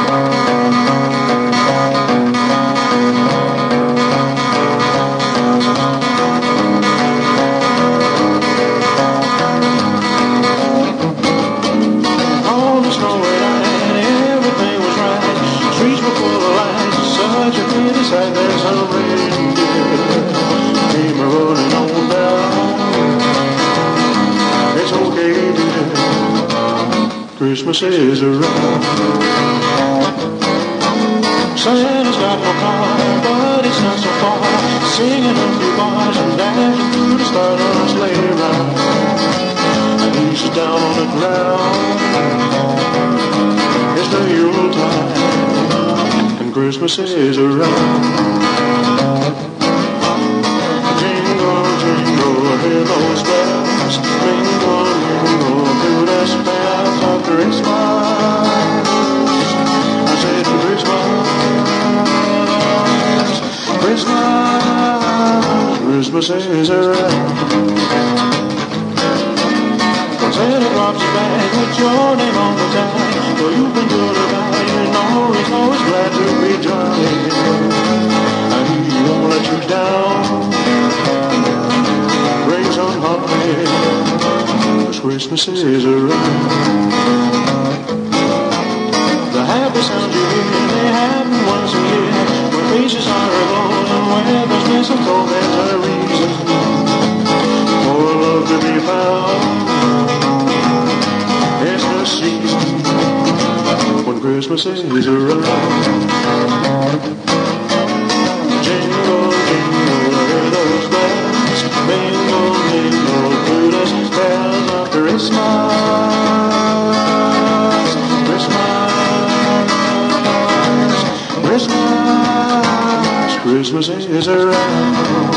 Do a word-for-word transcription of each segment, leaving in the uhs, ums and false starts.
Christmas is around. Santa's got no car, but it's not so far. Singing a few bars and dashing through the stardust sleigh ride. And he's just down on the ground. It's the Yuletide, and Christmas is around. Jingle, jingle, hear those bells. Mingle, mingle, through the spells of Christmas. I said Christmas, Christmas, Christmas is around. When Santa drops his bag with your name on the tag, well, you've been good or bad, you know he's always glad to be joined. And he won't let you down. Bring some honey, 'cause Christmas is around. The happy sounds you hear, they happen once a year. When faces are aglow and where there's mistletoe, there's a reason for love to be found. It's the season when Christmas is around. Jingle, jingle, hear those bells. Mingle, mingle, through the spells of Christmas. Christmas, Christmas, Christmas is around.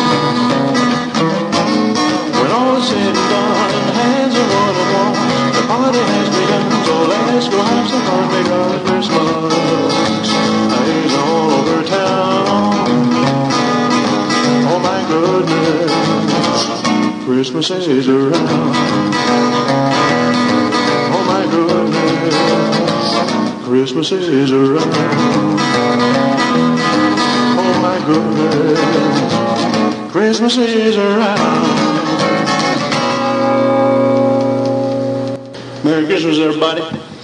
When all is said and done and the hands are one and one, the party has begun, so let's go have some fun because Christmas is all over town. Oh my goodness, Christmas is around. Oh my goodness, Christmas is around. Oh my goodness, Christmas is around. Merry Christmas, everybody.